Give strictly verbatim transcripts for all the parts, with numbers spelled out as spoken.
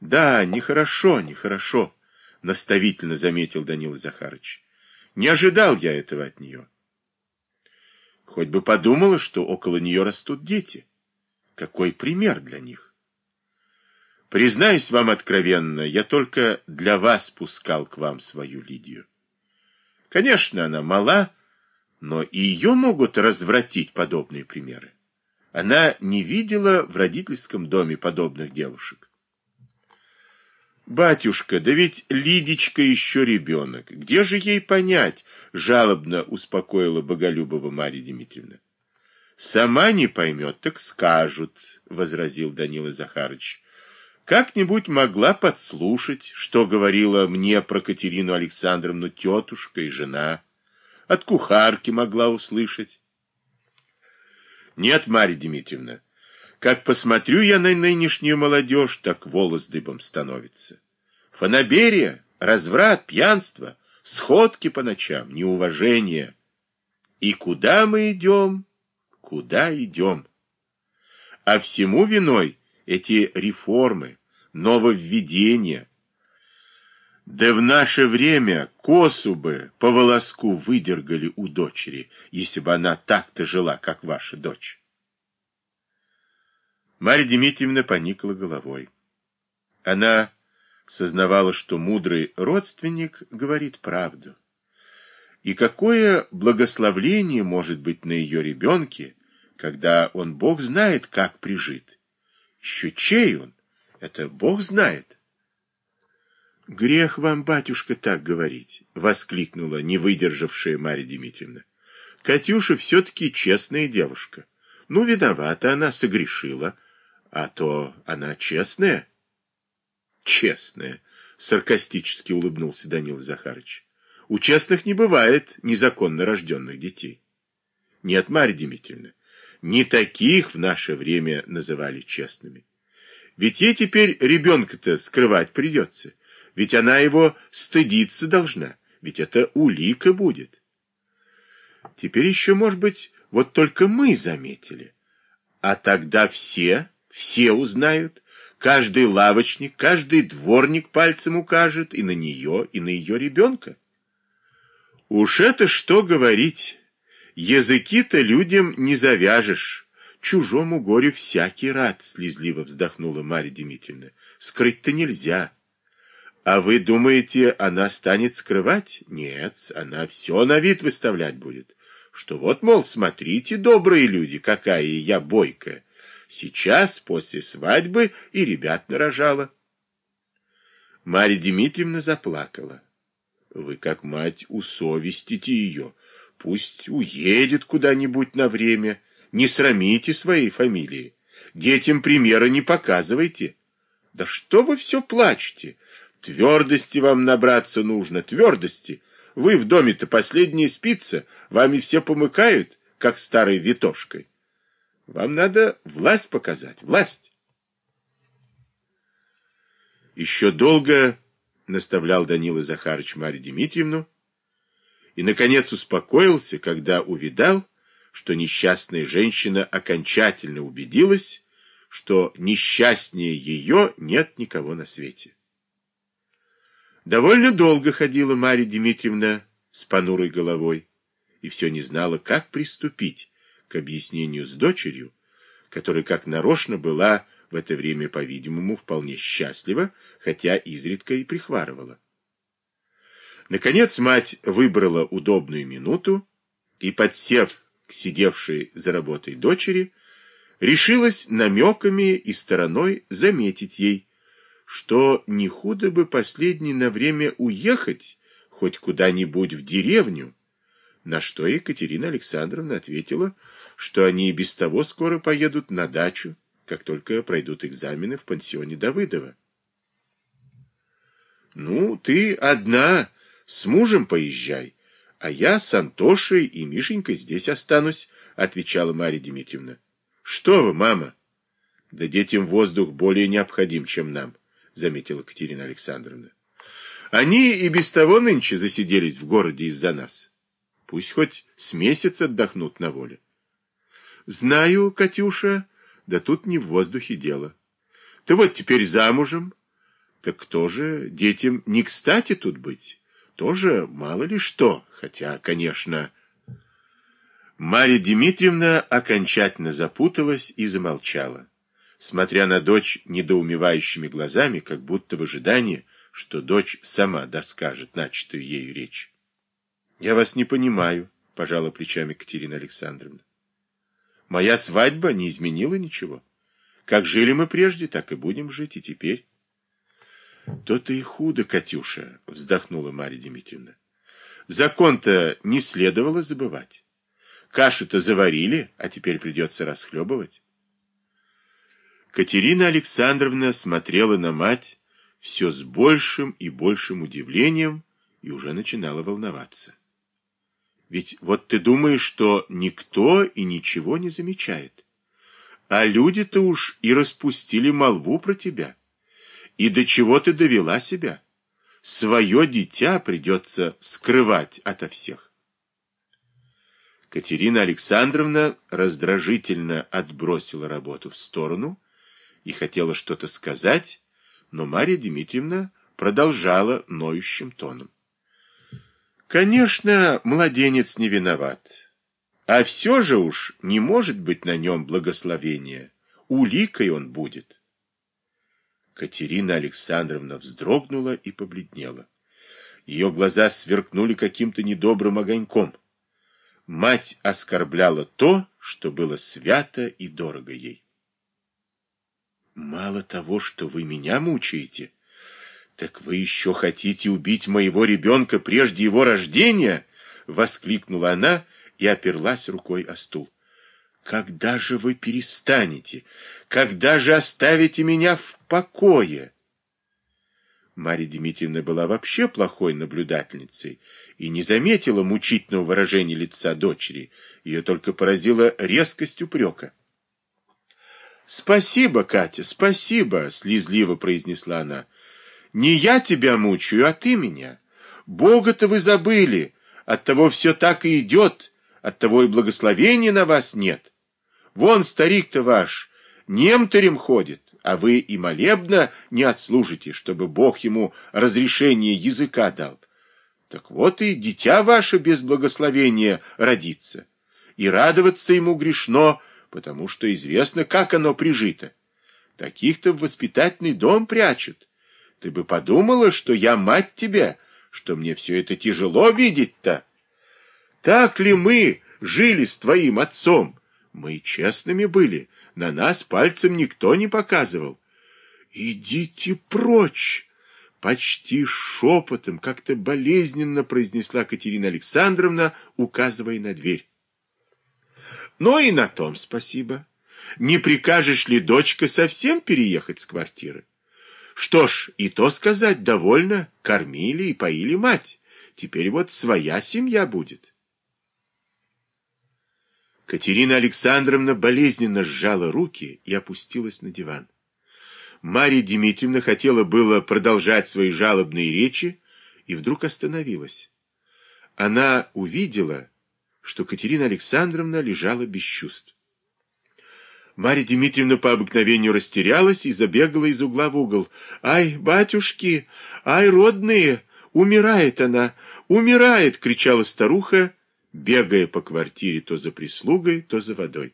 Да, нехорошо, нехорошо, наставительно заметил Данила Захарыч. Не ожидал я этого от нее. Хоть бы подумала, что около нее растут дети. Какой пример для них. Признаюсь вам откровенно, я только для вас пускал к вам свою Лидию. Конечно, она мала, но и ее могут развратить подобные примеры. Она не видела в родительском доме подобных девушек. «Батюшка, да ведь Лидичка еще ребенок. Где же ей понять?» — жалобно успокоила Боголюбова Марья Дмитриевна. «Сама не поймет, так скажут», — возразил Данила Захарыч. «Как-нибудь могла подслушать, что говорила мне про Катерину Александровну тетушка и жена. От кухарки могла услышать». «Нет, Марья Дмитриевна, как посмотрю я на нынешнюю молодежь, так волос дыбом становится. Фанаберия, разврат, пьянство, сходки по ночам, неуважение. И куда мы идем? Куда идем? А всему виной эти реформы, нововведения. Да в наше время косу бы по волоску выдергали у дочери, если бы она так-то жила, как ваша дочь». Марья Дмитриевна поникла головой. Она сознавала, что мудрый родственник говорит правду. И какое благословление может быть на ее ребенке, когда он, Бог знает, как прижит. Еще чей он? Это Бог знает. «Грех вам, батюшка, так говорить», — воскликнула не выдержавшая Марья Дмитриевна. «Катюша все-таки честная девушка. Ну, виновата она, согрешила. А то она честная?» «Честная», — саркастически улыбнулся Данила Захарыч. «У честных не бывает незаконно рожденных детей». «Нет, Марья Дмитриевна, не таких в наше время называли честными. Ведь ей теперь ребенка-то скрывать придется. Ведь она его стыдиться должна. Ведь это улика будет. Теперь еще, может быть, вот только мы заметили. А тогда все, все узнают. Каждый лавочник, каждый дворник пальцем укажет и на нее, и на ее ребенка. Уж это что говорить. Языки-то людям не завяжешь. Чужому горю всякий рад, слезливо вздохнула Марья Дмитриевна. Скрыть-то нельзя. А вы думаете, она станет скрывать? Нет, она все на вид выставлять будет. Что вот, мол, смотрите, добрые люди, какая я бойкая. Сейчас, после свадьбы, и ребят нарожала. Марья Дмитриевна заплакала. Вы, как мать, усовестите ее. Пусть уедет куда-нибудь на время. Не срамите своей фамилии. Детям примера не показывайте. Да что вы все плачете? Твердости вам набраться нужно, твердости. Вы в доме-то последняя спица, вами все помыкают, как старой витошкой. Вам надо власть показать, власть. Еще долго наставлял Данила Захарыч Марью Дмитриевну и, наконец, успокоился, когда увидал, что несчастная женщина окончательно убедилась, что несчастнее ее нет никого на свете. Довольно долго ходила Марья Дмитриевна с понурой головой и все не знала, как приступить к объяснению с дочерью, которая как нарочно была в это время, по-видимому, вполне счастлива, хотя изредка и прихварывала. Наконец мать выбрала удобную минуту и, подсев к сидевшей за работой дочери, решилась намеками и стороной заметить ей, что не худо бы последней на время уехать хоть куда-нибудь в деревню, на что Екатерина Александровна ответила, что они и без того скоро поедут на дачу, как только пройдут экзамены в пансионе Давыдова. «Ну, ты одна, с мужем поезжай, а я с Антошей и Мишенькой здесь останусь», — отвечала Марья Дмитриевна. «Что вы, мама? Да детям воздух более необходим, чем нам», — заметила Екатерина Александровна. «Они и без того нынче засиделись в городе из-за нас. Пусть хоть с месяц отдохнут на воле». «Знаю, Катюша, да тут не в воздухе дело. Ты вот теперь замужем, Так кто же детям не кстати тут быть? Тоже мало ли что, хотя, конечно... Марья Дмитриевна окончательно запуталась и замолчала, смотря на дочь недоумевающими глазами, как будто в ожидании, что дочь сама доскажет начатую ею речь. — Я вас не понимаю, — пожала плечами Катерина Александровна. — Моя свадьба не изменила ничего. Как жили мы прежде, так и будем жить и теперь. — То-то и худо, Катюша, — вздохнула Марья Дмитриевна. — Закон-то не следовало забывать. Кашу-то заварили, а теперь придется расхлебывать. Катерина Александровна смотрела на мать все с большим и большим удивлением и уже начинала волноваться. Ведь вот ты думаешь, что никто и ничего не замечает. А люди-то уж и распустили молву про тебя. И до чего ты довела себя? Свое дитя придется скрывать ото всех. Катерина Александровна раздражительно отбросила работу в сторону и хотела что-то сказать, но Марья Дмитриевна продолжала ноющим тоном. Конечно, младенец не виноват, а все же уж не может быть на нем благословения, уликой он будет. Катерина Александровна вздрогнула и побледнела. Ее глаза сверкнули каким-то недобрым огоньком. Мать оскорбляла то, что было свято и дорого ей. Мало того, что вы меня мучаете, так вы еще хотите убить моего ребенка прежде его рождения? Воскликнула она и оперлась рукой о стул. Когда же вы перестанете? Когда же оставите меня в покое? Марья Дмитриевна была вообще плохой наблюдательницей и не заметила мучительного выражения лица дочери. Ее только поразила резкость упрека. — Спасибо, Катя, спасибо, — слезливо произнесла она. — Не я тебя мучаю, а ты меня. Бога-то вы забыли, оттого все так и идет, оттого и благословения на вас нет. Вон старик-то ваш немтарем ходит, а вы и молебна не отслужите, чтобы Бог ему разрешение языка дал. Так вот и дитя ваше без благословения родится. И радоваться ему грешно, потому что известно, как оно прижито. Таких-то в воспитательный дом прячут. Ты бы подумала, что я мать тебе, что мне все это тяжело видеть-то. Так ли мы жили с твоим отцом? Мы честными были, на нас пальцем никто не показывал. Идите прочь! Почти шепотом, как-то болезненно произнесла Катерина Александровна, указывая на дверь. Ну и на том спасибо. Не прикажешь ли, дочка, совсем переехать с квартиры? Что ж, и то сказать довольно, кормили и поили мать. Теперь вот своя семья будет. Катерина Александровна болезненно сжала руки и опустилась на диван. Марья Дмитриевна хотела было продолжать свои жалобные речи и вдруг остановилась. Она увидела, что Катерина Александровна лежала без чувств. Марья Дмитриевна по обыкновению растерялась и забегала из угла в угол. «Ай, батюшки! Ай, родные! Умирает она! Умирает!» — кричала старуха, бегая по квартире то за прислугой, то за водой.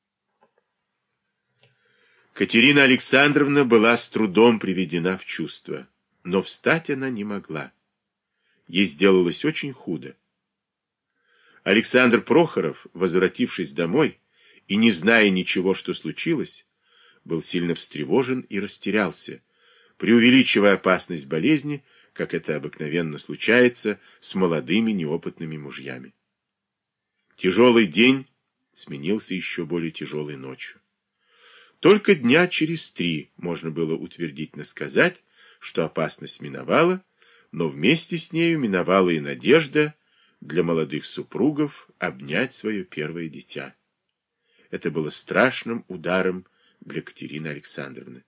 Катерина Александровна была с трудом приведена в чувство, но встать она не могла. Ей сделалось очень худо. Александр Прохоров, возвратившись домой и не зная ничего, что случилось, был сильно встревожен и растерялся, преувеличивая опасность болезни, как это обыкновенно случается с молодыми неопытными мужьями. Тяжелый день сменился еще более тяжелой ночью. Только дня через три можно было утвердительно сказать, что опасность миновала, но вместе с нею миновала и надежда для молодых супругов обнять свое первое дитя. Это было страшным ударом для Катерины Александровны.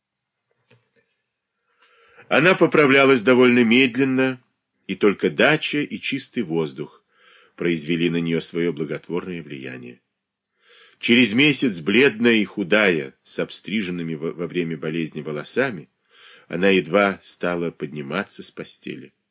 Она поправлялась довольно медленно, и только дача и чистый воздух произвели на нее свое благотворное влияние. Через месяц, бледная и худая, с обстриженными во время болезни волосами, Она едва стала подниматься с постели.